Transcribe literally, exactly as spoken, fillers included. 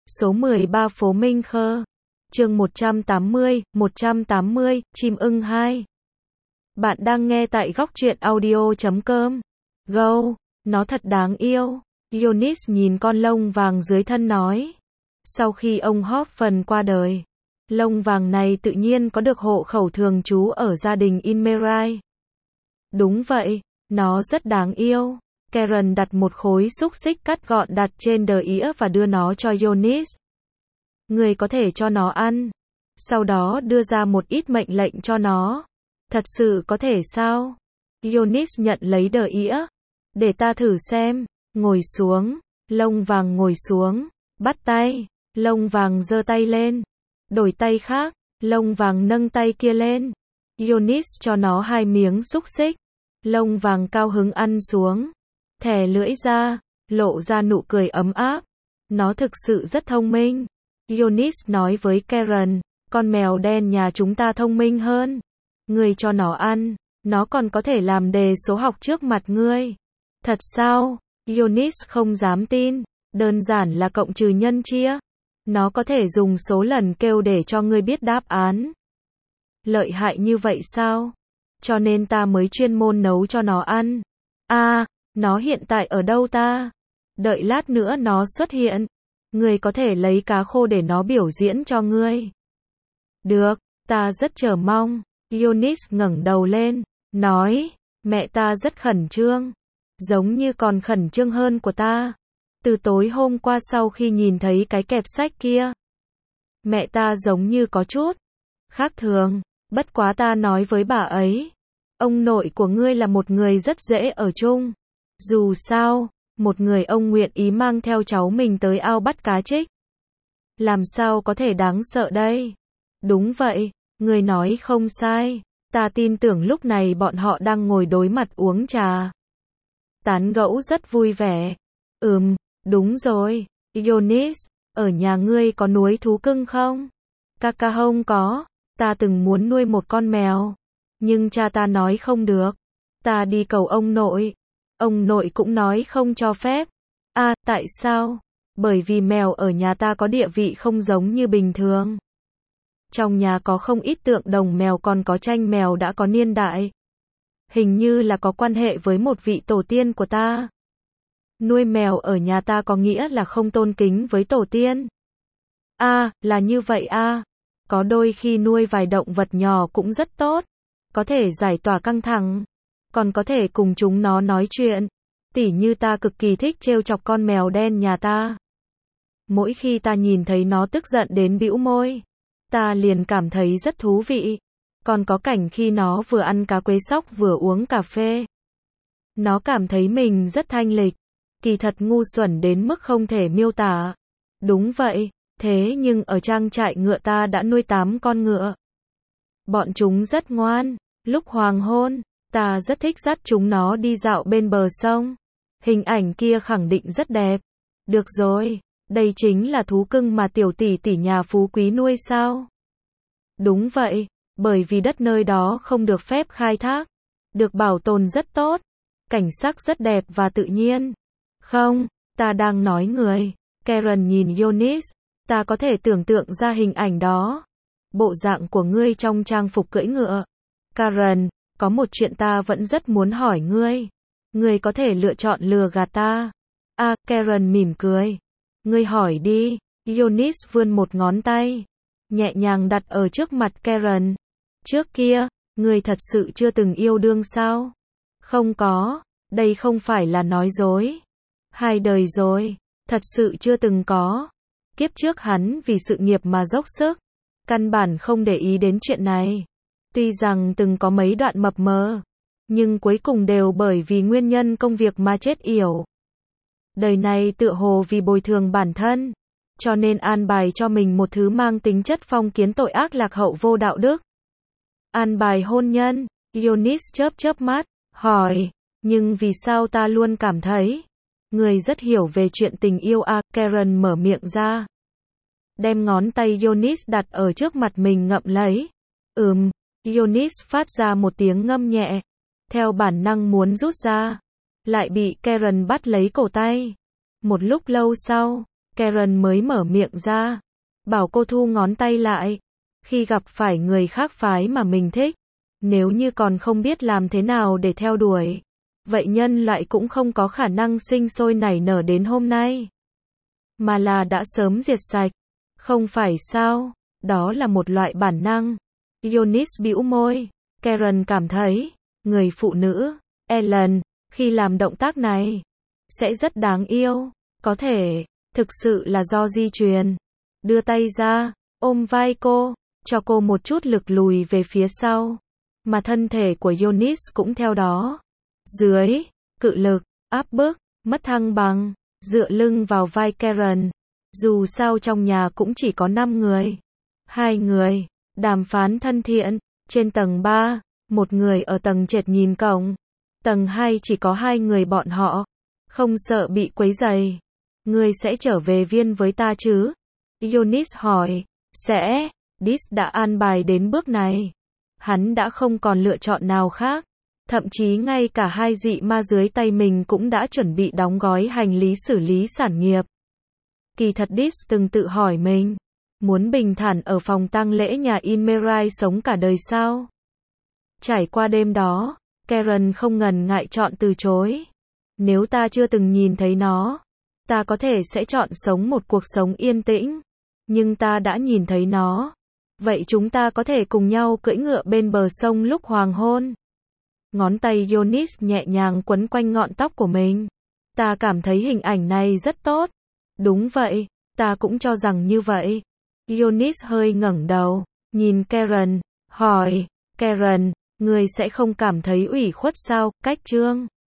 Số mười ba phố Minh Khơ. Chương một trăm tám mươi, một trăm tám mươi, chim ưng hai. Bạn đang nghe tại góc truyện audio chấm com. Go, nó thật đáng yêu. Yonis nhìn con lông vàng dưới thân nói. Sau khi ông Hoffman qua đời, lông vàng này tự nhiên có được hộ khẩu thường trú ở gia đình Inmerai. Đúng vậy, nó rất đáng yêu. Karen đặt một khối xúc xích cắt gọn đặt trên đờ ĩa và đưa nó cho Yonis. Người có thể cho nó ăn. Sau đó đưa ra một ít mệnh lệnh cho nó. Thật sự có thể sao? Yonis nhận lấy đờ ĩa. Để ta thử xem. Ngồi xuống. Lông vàng ngồi xuống. Bắt tay. Lông vàng giơ tay lên. Đổi tay khác. Lông vàng nâng tay kia lên. Yonis cho nó hai miếng xúc xích. Lông vàng cao hứng ăn xuống. Thè lưỡi ra, lộ ra nụ cười ấm áp. Nó thực sự rất thông minh. Yonis nói với Karen, con mèo đen nhà chúng ta thông minh hơn. Ngươi cho nó ăn, nó còn có thể làm đề số học trước mặt ngươi. Thật sao? Yonis không dám tin. Đơn giản là cộng trừ nhân chia. Nó có thể dùng số lần kêu để cho ngươi biết đáp án. Lợi hại như vậy sao? Cho nên ta mới chuyên môn nấu cho nó ăn. À, nó hiện tại ở đâu ta? Đợi lát nữa nó xuất hiện. Ngươi có thể lấy cá khô để nó biểu diễn cho ngươi. Được, ta rất chờ mong. Yonis ngẩng đầu lên, nói, mẹ ta rất khẩn trương. Giống như còn khẩn trương hơn của ta. Từ tối hôm qua sau khi nhìn thấy cái kẹp sách kia. Mẹ ta giống như có chút khác thường, bất quá ta nói với bà ấy. Ông nội của ngươi là một người rất dễ ở chung. Dù sao, một người ông nguyện ý mang theo cháu mình tới ao bắt cá trích. Làm sao có thể đáng sợ đây? Đúng vậy, người nói không sai. Ta tin tưởng lúc này bọn họ đang ngồi đối mặt uống trà. Tán gẫu rất vui vẻ. Ừm, đúng rồi. Yonis, ở nhà ngươi có nuôi thú cưng không? Kaka không có. Ta từng muốn nuôi một con mèo. Nhưng cha ta nói không được. Ta đi cầu ông nội. Ông nội cũng nói không cho phép. À, tại sao? Bởi vì mèo ở nhà ta có địa vị không giống như bình thường. Trong nhà có không ít tượng đồng mèo, còn có tranh mèo đã có niên đại. Hình như là có quan hệ với một vị tổ tiên của ta. Nuôi mèo ở nhà ta có nghĩa là không tôn kính với tổ tiên. À, là như vậy à. Có đôi khi nuôi vài động vật nhỏ cũng rất tốt. Có thể giải tỏa căng thẳng. Còn có thể cùng chúng nó nói chuyện. Tỉ như ta cực kỳ thích trêu chọc con mèo đen nhà ta. Mỗi khi ta nhìn thấy nó tức giận đến bĩu môi, ta liền cảm thấy rất thú vị. Còn có cảnh khi nó vừa ăn cá quế sóc vừa uống cà phê. Nó cảm thấy mình rất thanh lịch. Kỳ thật ngu xuẩn đến mức không thể miêu tả. Đúng vậy, thế nhưng ở trang trại ngựa ta đã nuôi tám con ngựa. Bọn chúng rất ngoan. Lúc hoàng hôn, ta rất thích dắt chúng nó đi dạo bên bờ sông. Hình ảnh kia khẳng định rất đẹp. Được rồi, đây chính là thú cưng mà tiểu tỷ tỷ nhà phú quý nuôi sao? Đúng vậy, bởi vì đất nơi đó không được phép khai thác. Được bảo tồn rất tốt. Cảnh sắc rất đẹp và tự nhiên. Không, ta đang nói người. Karen nhìn Yonis. Ta có thể tưởng tượng ra hình ảnh đó. Bộ dạng của ngươi trong trang phục cưỡi ngựa. Karen, có một chuyện ta vẫn rất muốn hỏi ngươi. Ngươi có thể lựa chọn lừa gạt ta. À, Karen mỉm cười. Ngươi hỏi đi. Yonis vươn một ngón tay. Nhẹ nhàng đặt ở trước mặt Karen. Trước kia, ngươi thật sự chưa từng yêu đương sao? Không có. Đây không phải là nói dối. Hai đời rồi. Thật sự chưa từng có. Kiếp trước hắn vì sự nghiệp mà dốc sức. Căn bản không để ý đến chuyện này. Tuy rằng từng có mấy đoạn mập mờ, nhưng cuối cùng đều bởi vì nguyên nhân công việc mà chết yểu. Đời này tựa hồ vì bồi thường bản thân, cho nên an bài cho mình một thứ mang tính chất phong kiến tội ác lạc hậu vô đạo đức. An bài hôn nhân. Yonis chớp chớp mắt, hỏi, nhưng vì sao ta luôn cảm thấy, người rất hiểu về chuyện tình yêu à? Karen mở miệng ra. Đem ngón tay Yonis đặt ở trước mặt mình ngậm lấy. Ừm. Yonis phát ra một tiếng ngâm nhẹ. Theo bản năng muốn rút ra. Lại bị Karen bắt lấy cổ tay. Một lúc lâu sau, Karen mới mở miệng ra, bảo cô thu ngón tay lại. Khi gặp phải người khác phái mà mình thích, nếu như còn không biết làm thế nào để theo đuổi, vậy nhân loại cũng không có khả năng sinh sôi nảy nở đến hôm nay, mà là đã sớm diệt sạch, không phải sao? Đó là một loại bản năng. Ionis bĩu môi. Karen cảm thấy, người phụ nữ, Ellen, khi làm động tác này, sẽ rất đáng yêu. Có thể, thực sự là do di truyền. Đưa tay ra, ôm vai cô, cho cô một chút lực lùi về phía sau. Mà thân thể của Ionis cũng theo đó. Dưới, cự lực, áp bức, mất thăng bằng, dựa lưng vào vai Karen. Dù sao trong nhà cũng chỉ có năm người. Hai người, đàm phán thân thiện, trên tầng ba, một người ở tầng trệt nhìn cổng. Tầng hai chỉ có hai người bọn họ, không sợ bị quấy rầy. Ngươi sẽ trở về viên với ta chứ? Ionis hỏi. Sẽ, Dis đã an bài đến bước này. Hắn đã không còn lựa chọn nào khác. Thậm chí ngay cả hai dị ma dưới tay mình cũng đã chuẩn bị đóng gói hành lý xử lý sản nghiệp. Kỳ thật Dis từng tự hỏi mình, muốn bình thản ở phòng tang lễ nhà Inmerai sống cả đời sao? Trải qua đêm đó, Karen không ngần ngại chọn từ chối. Nếu ta chưa từng nhìn thấy nó, ta có thể sẽ chọn sống một cuộc sống yên tĩnh. Nhưng ta đã nhìn thấy nó. Vậy chúng ta có thể cùng nhau cưỡi ngựa bên bờ sông lúc hoàng hôn. Ngón tay Ionis nhẹ nhàng quấn quanh ngọn tóc của mình. Ta cảm thấy hình ảnh này rất tốt. Đúng vậy, ta cũng cho rằng như vậy. Ionis hơi ngẩng đầu, nhìn Karen, hỏi, Karen, ngươi sẽ không cảm thấy ủy khuất sao? Cách trương